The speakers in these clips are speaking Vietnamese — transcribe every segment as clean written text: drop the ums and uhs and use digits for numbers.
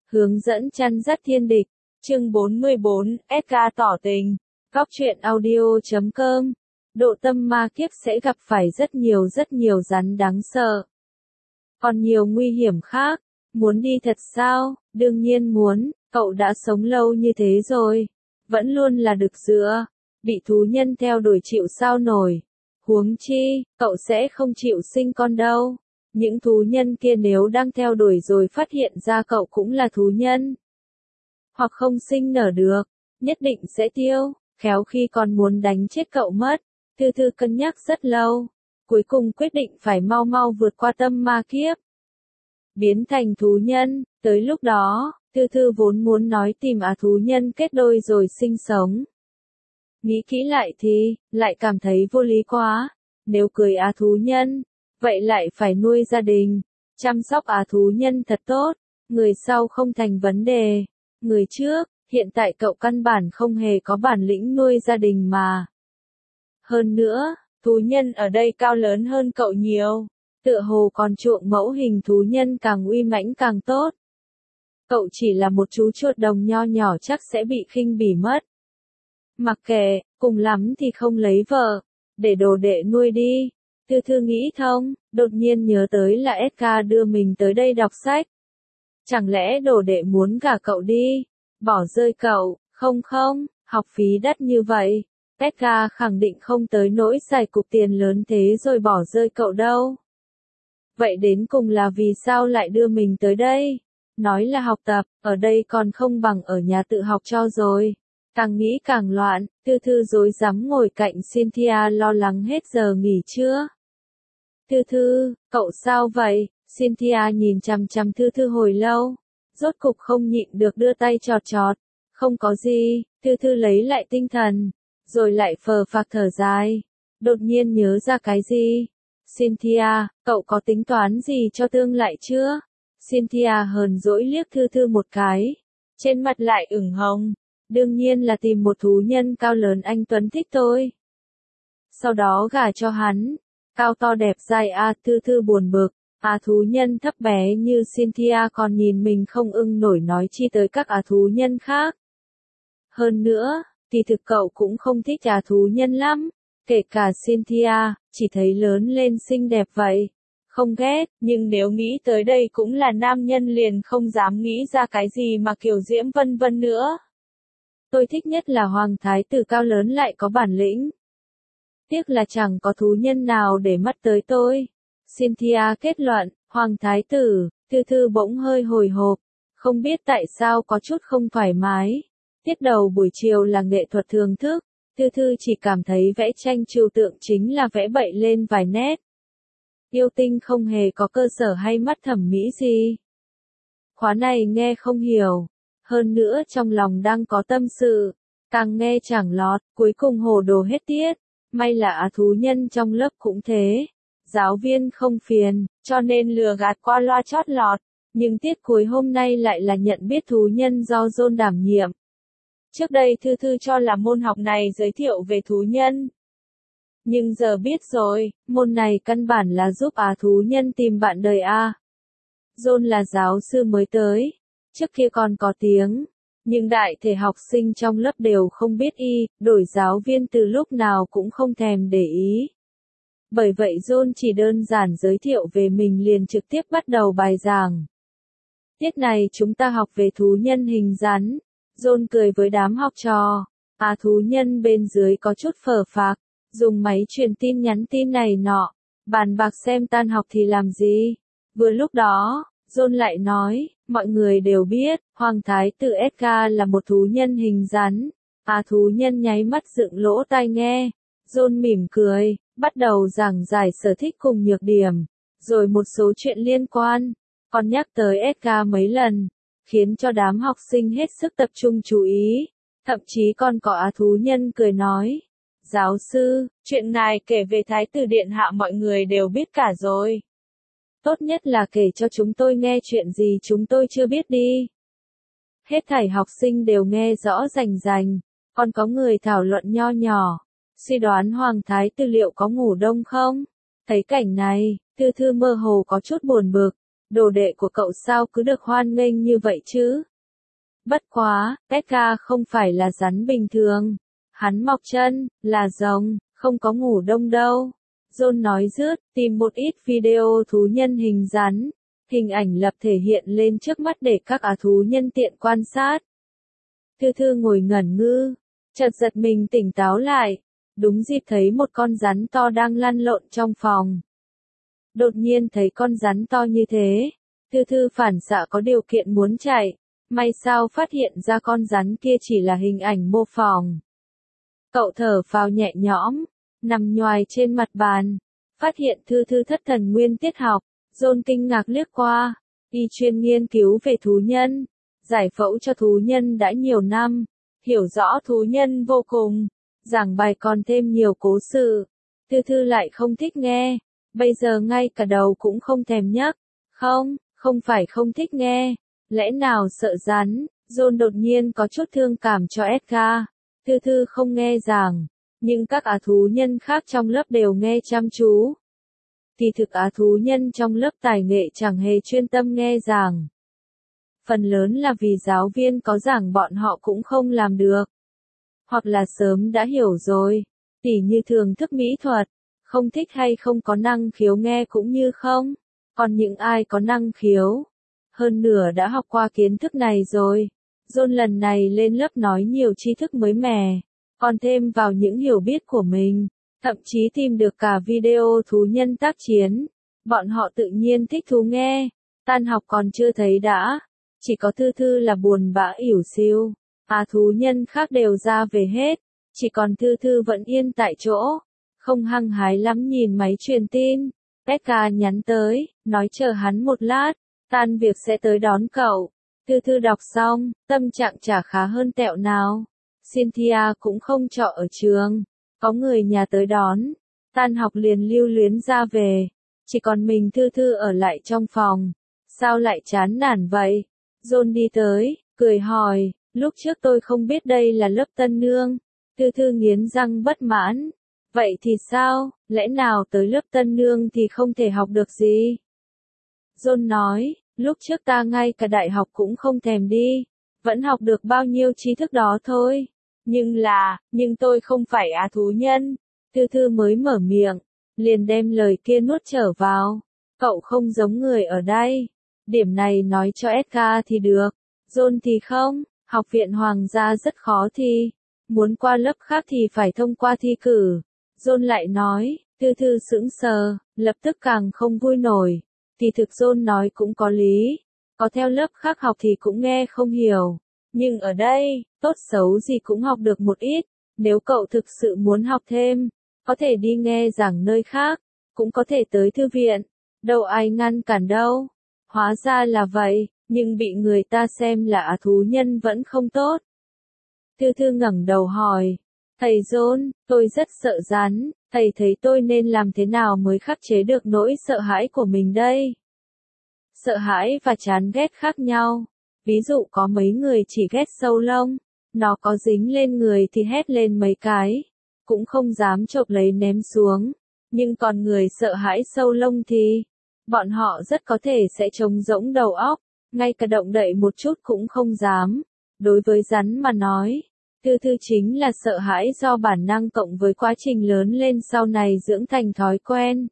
Hướng dẫn chăn dắt thiên địch. Chương 44, Edgar tỏ tình. Góc truyện audio.com. Độ tâm ma kiếp sẽ gặp phải rất nhiều rắn đáng sợ. Còn nhiều nguy hiểm khác. Muốn đi thật sao? Đương nhiên muốn, cậu đã sống lâu như thế rồi. Vẫn luôn là đực dựa. Bị thú nhân theo đuổi chịu sao nổi. Huống chi, cậu sẽ không chịu sinh con đâu. Những thú nhân kia nếu đang theo đuổi rồi phát hiện ra cậu cũng là thú nhân, hoặc không sinh nở được, nhất định sẽ tiêu, khéo khi còn muốn đánh chết cậu mất. Thư Thư cân nhắc rất lâu, cuối cùng quyết định phải mau vượt qua tâm ma kiếp. Biến thành thú nhân, tới lúc đó, Thư Thư vốn muốn nói tìm thú nhân kết đôi rồi sinh sống. Nghĩ kỹ lại thì, lại cảm thấy vô lý quá, nếu cưới thú nhân, vậy lại phải nuôi gia đình, chăm sóc thú nhân thật tốt, người sau không thành vấn đề. Người trước, hiện tại cậu căn bản không hề có bản lĩnh nuôi gia đình mà. Hơn nữa, thú nhân ở đây cao lớn hơn cậu nhiều, tựa hồ còn chuộng mẫu hình thú nhân càng uy mãnh càng tốt. Cậu chỉ là một chú chuột đồng nho nhỏ chắc sẽ bị khinh bỉ mất. Mặc kệ, cùng lắm thì không lấy vợ, để đồ đệ nuôi đi. Thư Thư nghĩ thông, đột nhiên nhớ tới là Edgar đưa mình tới đây đọc sách. Chẳng lẽ đồ đệ muốn gả cậu đi, bỏ rơi cậu? Không, học phí đắt như vậy, Edgar khẳng định không tới nỗi xài cục tiền lớn thế rồi bỏ rơi cậu đâu. Vậy đến cùng là vì sao lại đưa mình tới đây? Nói là học tập, ở đây còn không bằng ở nhà tự học cho rồi. Càng nghĩ càng loạn, Thư Thư rối rắm ngồi cạnh Cynthia lo lắng hết giờ nghỉ trưa. Thư Thư, cậu sao vậy? Cynthia nhìn chằm chằm Thư Thư hồi lâu, rốt cục không nhịn được đưa tay chọt chọt. Không có gì, Thư Thư lấy lại tinh thần, rồi lại phờ phạc thở dài. Đột nhiên nhớ ra cái gì? Cynthia, cậu có tính toán gì cho tương lai chưa? Cynthia hờn dỗi liếc Thư Thư một cái, trên mặt lại ửng hồng. Đương nhiên là tìm một thú nhân cao lớn anh Tuấn thích tôi, sau đó gả cho hắn. Cao to đẹp dai Thư Thư buồn bực, thú nhân thấp bé như Cynthia còn nhìn mình không ưng nổi nói chi tới các thú nhân khác. Hơn nữa, thì thực cậu cũng không thích thú nhân lắm, kể cả Cynthia, chỉ thấy lớn lên xinh đẹp vậy. Không ghét, nhưng nếu nghĩ tới đây cũng là nam nhân liền không dám nghĩ ra cái gì mà kiểu diễm vân vân nữa. Tôi thích nhất là hoàng thái tử cao lớn lại có bản lĩnh. Tiếc là chẳng có thú nhân nào để mắt tới tôi. Cynthia kết luận, hoàng thái tử. Thư Thư bỗng hơi hồi hộp, không biết tại sao có chút không thoải mái. Tiết đầu buổi chiều là nghệ thuật thưởng thức, Thư Thư chỉ cảm thấy vẽ tranh trừu tượng chính là vẽ bậy lên vài nét. Yêu tinh không hề có cơ sở hay mắt thẩm mỹ gì. Khóa này nghe không hiểu, hơn nữa trong lòng đang có tâm sự, càng nghe chẳng lọt, cuối cùng hồ đồ hết tiết. May là thú nhân trong lớp cũng thế, giáo viên không phiền, cho nên lừa gạt qua loa chót lọt, nhưng tiết cuối hôm nay lại là nhận biết thú nhân do John đảm nhiệm. Trước đây Thư Thư cho là môn học này giới thiệu về thú nhân, nhưng giờ biết rồi, môn này căn bản là giúp thú nhân tìm bạn đời John là giáo sư mới tới, trước kia còn có tiếng, nhưng đại thể học sinh trong lớp đều không biết đổi giáo viên từ lúc nào cũng không thèm để ý. Bởi vậy John chỉ đơn giản giới thiệu về mình liền trực tiếp bắt đầu bài giảng. Tiết này chúng ta học về thú nhân hình rắn. John cười với đám học trò. Thú nhân bên dưới có chút phờ phạc, dùng máy truyền tin nhắn tin này nọ, bàn bạc xem tan học thì làm gì. Vừa lúc đó, John lại nói, mọi người đều biết, hoàng thái tử Edgar là một thú nhân hình rắn. Thú nhân nháy mắt dựng lỗ tai nghe. John mỉm cười, bắt đầu giảng giải sở thích cùng nhược điểm, rồi một số chuyện liên quan, còn nhắc tới Edgar mấy lần, khiến cho đám học sinh hết sức tập trung chú ý. Thậm chí còn có thú nhân cười nói, giáo sư, chuyện ngài kể về thái tử điện hạ mọi người đều biết cả rồi. Tốt nhất là kể cho chúng tôi nghe chuyện gì chúng tôi chưa biết đi. Hết thảy học sinh đều nghe rõ rành rành, còn có người thảo luận nho nhỏ, suy đoán hoàng thái tử liệu có ngủ đông không. Thấy cảnh này, Thư Thư mơ hồ có chút buồn bực, Đồ đệ của cậu sao cứ được hoan nghênh như vậy chứ? Bất quá, Pekka không phải là rắn bình thường. Hắn mọc chân, là rồng, không có ngủ đông đâu. John nói dứt, tìm một ít video thú nhân hình rắn. Hình ảnh lập thể hiện lên trước mắt để các thú nhân tiện quan sát. Thư Thư ngồi ngẩn ngơ, chợt giật mình tỉnh táo lại. Đúng dịp thấy một con rắn to đang lăn lộn trong phòng. Đột nhiên thấy con rắn to như thế. Thư Thư phản xạ có điều kiện muốn chạy. May sao phát hiện ra con rắn kia chỉ là hình ảnh mô phỏng. Cậu thở phào nhẹ nhõm, nằm nhoài trên mặt bàn. Phát hiện Thư Thư thất thần nguyên tiết học. John kinh ngạc liếc qua. Y chuyên nghiên cứu về thú nhân. Giải phẫu cho thú nhân đã nhiều năm. Hiểu rõ thú nhân vô cùng. Giảng bài còn thêm nhiều cố sự. Thư Thư lại không thích nghe. Bây giờ ngay cả đầu cũng không thèm nhấc. Không phải không thích nghe. Lẽ nào sợ rắn? John đột nhiên có chút thương cảm cho Edgar. Thư Thư không nghe giảng. Nhưng các thú nhân khác trong lớp đều nghe chăm chú. Thì thực thú nhân trong lớp tài nghệ chẳng hề chuyên tâm nghe giảng. Phần lớn là vì giáo viên có giảng bọn họ cũng không làm được. Hoặc là sớm đã hiểu rồi. Tỉ như thưởng thức mỹ thuật. Không thích hay không có năng khiếu nghe cũng như không. Còn những ai có năng khiếu, hơn nửa đã học qua kiến thức này rồi. John lần này lên lớp nói nhiều tri thức mới mẻ, còn thêm vào những hiểu biết của mình. Thậm chí tìm được cả video thú nhân tác chiến. Bọn họ tự nhiên thích thú nghe. Tan học còn chưa thấy đã. Chỉ có Thư Thư là buồn bã ỉu xìu. Thú nhân khác đều ra về hết. Chỉ còn Thư Thư vẫn yên tại chỗ. Không hăng hái lắm nhìn máy truyền tin. Pekka nhắn tới, nói chờ hắn một lát. Tan việc sẽ tới đón cậu. Thư Thư đọc xong, tâm trạng chả khá hơn tẹo nào. Cynthia cũng không trọ ở trường. Có người nhà tới đón. Tan học liền lưu luyến ra về. Chỉ còn mình Thư Thư ở lại trong phòng. Sao lại chán nản vậy? John đi tới, cười hỏi, lúc trước tôi không biết đây là lớp tân nương. Thư Thư nghiến răng bất mãn. Vậy thì sao, lẽ nào tới lớp tân nương thì không thể học được gì? John nói, lúc trước ta ngay cả đại học cũng không thèm đi. Vẫn học được bao nhiêu tri thức đó thôi. Nhưng tôi không phải thú nhân. Thư Thư mới mở miệng, liền đem lời kia nuốt trở vào. Cậu không giống người ở đây. Điểm này nói cho Edgar thì được. John thì không, học viện hoàng gia rất khó thi. Muốn qua lớp khác thì phải thông qua thi cử. John lại nói, Thư Thư sững sờ, lập tức càng không vui nổi. Thì thực John nói cũng có lý. Có theo lớp khác học thì cũng nghe không hiểu. Nhưng ở đây, tốt xấu gì cũng học được một ít. Nếu cậu thực sự muốn học thêm, có thể đi nghe giảng nơi khác, cũng có thể tới thư viện. Đâu ai ngăn cản đâu. Hóa ra là vậy, nhưng bị người ta xem là thú nhân vẫn không tốt. Thư Thư ngẩng đầu hỏi, thầy John, tôi rất sợ rắn, thầy thấy tôi nên làm thế nào mới khắc chế được nỗi sợ hãi của mình đây? Sợ hãi và chán ghét khác nhau. Ví dụ có mấy người chỉ ghét sâu lông, nó có dính lên người thì hét lên mấy cái, cũng không dám chộp lấy ném xuống. Nhưng còn người sợ hãi sâu lông thì, bọn họ rất có thể sẽ trống rỗng đầu óc, ngay cả động đậy một chút cũng không dám. Đối với rắn mà nói, Thư Thư chính là sợ hãi do bản năng cộng với quá trình lớn lên sau này dưỡng thành thói quen.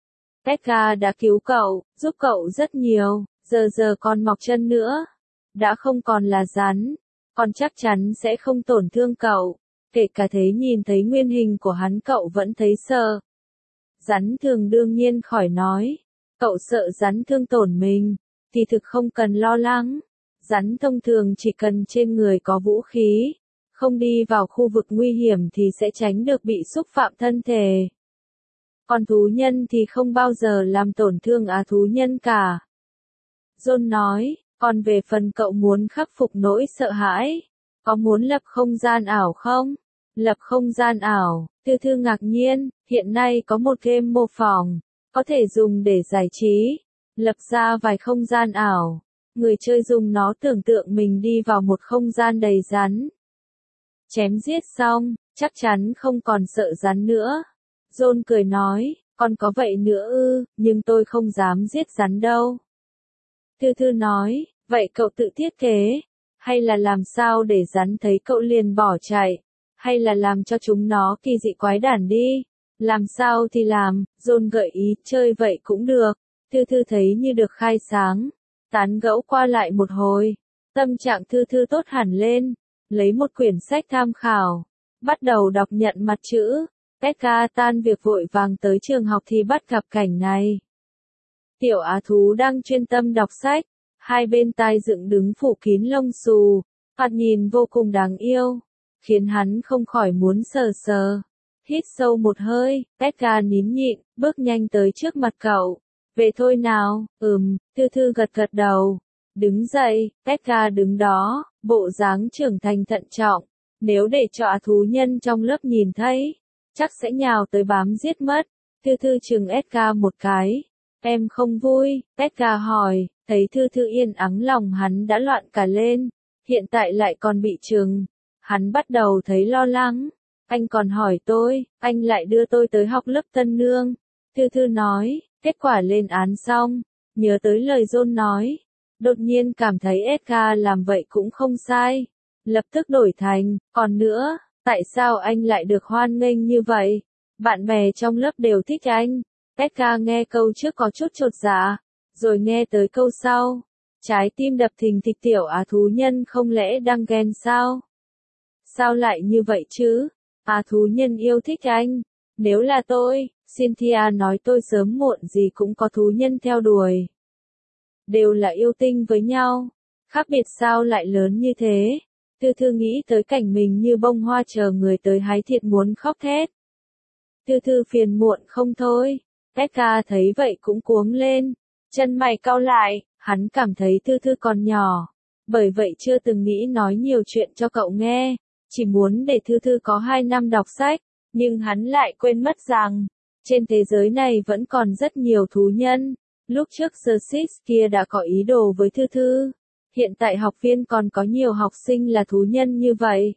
Edgar đã cứu cậu, giúp cậu rất nhiều, giờ còn mọc chân nữa. Đã không còn là rắn, còn chắc chắn sẽ không tổn thương cậu. Kể cả nhìn thấy nguyên hình của hắn cậu vẫn thấy sợ. Rắn thường đương nhiên khỏi nói. Cậu sợ rắn thương tổn mình, thì thực không cần lo lắng. Rắn thông thường chỉ cần trên người có vũ khí, không đi vào khu vực nguy hiểm thì sẽ tránh được bị xúc phạm thân thể. Còn thú nhân thì không bao giờ làm tổn thương thú nhân cả. John nói, còn về phần cậu muốn khắc phục nỗi sợ hãi, có muốn lập không gian ảo không? Lập không gian ảo, Thư Thư ngạc nhiên, hiện nay có một game mô phỏng, có thể dùng để giải trí, lập ra vài không gian ảo. Người chơi dùng nó tưởng tượng mình đi vào một không gian đầy rắn. Chém giết xong, chắc chắn không còn sợ rắn nữa. John cười nói, còn có vậy nữa ư, nhưng tôi không dám giết rắn đâu. Thư Thư nói, vậy cậu tự thiết kế, hay là làm sao để rắn thấy cậu liền bỏ chạy, hay là làm cho chúng nó kỳ dị quái đản đi, làm sao thì làm, John gợi ý, chơi vậy cũng được. Thư Thư thấy như được khai sáng, tán gẫu qua lại một hồi, tâm trạng Thư Thư tốt hẳn lên, lấy một quyển sách tham khảo, bắt đầu đọc nhận mặt chữ. Edgar tan việc vội vàng tới trường học thì bắt gặp cảnh này. Tiểu á thú đang chuyên tâm đọc sách, hai bên tai dựng đứng phủ kín lông xù, thoạt nhìn vô cùng đáng yêu, khiến hắn không khỏi muốn sờ sờ. Hít sâu một hơi, Edgar nín nhịn, bước nhanh tới trước mặt cậu. Về thôi nào, Thư Thư gật gật đầu. Đứng dậy, Edgar đứng đó, bộ dáng trưởng thành thận trọng. Nếu để cho thú nhân trong lớp nhìn thấy, chắc sẽ nhào tới bám giết mất. Thư Thư chừng Edgar một cái. Em không vui, Edgar hỏi, thấy Thư Thư yên ắng lòng hắn đã loạn cả lên. Hiện tại lại còn bị trừng. Hắn bắt đầu thấy lo lắng. Anh còn hỏi tôi, anh lại đưa tôi tới học lớp tân nương. Thư Thư nói, kết quả lên án xong, nhớ tới lời John nói. Đột nhiên cảm thấy Edgar làm vậy cũng không sai. Lập tức đổi thành, còn nữa, tại sao anh lại được hoan nghênh như vậy? Bạn bè trong lớp đều thích anh. Edgar nghe câu trước có chút chột dạ, rồi nghe tới câu sau. Trái tim đập thình thịch, tiểu á thú nhân không lẽ đang ghen sao? Sao lại như vậy chứ? Á thú nhân yêu thích anh. Nếu là tôi, Cynthia nói tôi sớm muộn gì cũng có thú nhân theo đuổi. Đều là yêu tinh với nhau. Khác biệt sao lại lớn như thế? Thư Thư nghĩ tới cảnh mình như bông hoa chờ người tới hái thiệt muốn khóc thét. Thư Thư phiền muộn không thôi. Edgar thấy vậy cũng cuống lên. Chân mày cau lại, hắn cảm thấy Thư Thư còn nhỏ. Bởi vậy chưa từng nghĩ nói nhiều chuyện cho cậu nghe. Chỉ muốn để Thư Thư có 2 năm đọc sách. Nhưng hắn lại quên mất rằng, trên thế giới này vẫn còn rất nhiều thú nhân. Lúc trước Xerxes kia đã có ý đồ với Thư Thư. Hiện tại học viên còn có nhiều học sinh là thú nhân như vậy.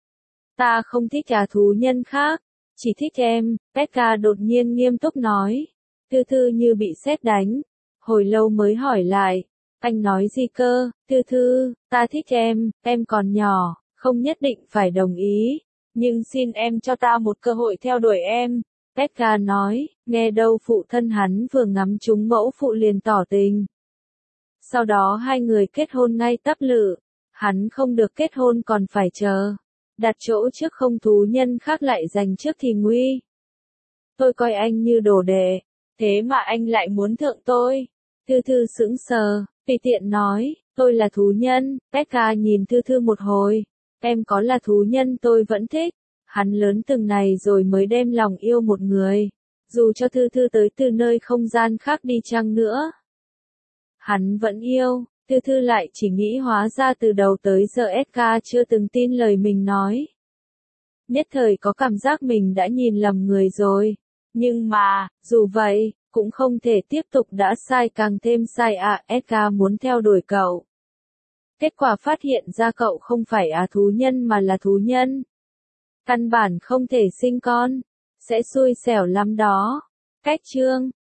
Ta không thích thú nhân khác, chỉ thích em, Edgar đột nhiên nghiêm túc nói. Thư Thư như bị sét đánh, hồi lâu mới hỏi lại, anh nói gì cơ? Thư Thư, ta thích em còn nhỏ, không nhất định phải đồng ý, nhưng xin em cho ta một cơ hội theo đuổi em. Edgar nói, nghe đâu phụ thân hắn vừa ngắm trúng mẫu phụ liền tỏ tình. Sau đó hai người kết hôn ngay tắp lự, hắn không được kết hôn còn phải chờ. Đặt chỗ trước không thú nhân khác lại giành trước thì nguy. Tôi coi anh như đồ đệ, thế mà anh lại muốn thượng tôi. Thư Thư sững sờ, tùy tiện nói, tôi là thú nhân. Edgar nhìn Thư Thư một hồi, em có là thú nhân tôi vẫn thích. Hắn lớn từng này rồi mới đem lòng yêu một người, dù cho Thư Thư tới từ nơi không gian khác đi chăng nữa. Hắn vẫn yêu. Thư Thư lại chỉ nghĩ hóa ra từ đầu tới giờ Edgar chưa từng tin lời mình nói. Nhất thời có cảm giác mình đã nhìn lầm người rồi. Nhưng mà, dù vậy, cũng không thể tiếp tục đã sai càng thêm sai Edgar muốn theo đuổi cậu. Kết quả phát hiện ra cậu không phải thú nhân mà là thú nhân. Căn bản không thể sinh con. Sẽ xui xẻo lắm đó. Cách chương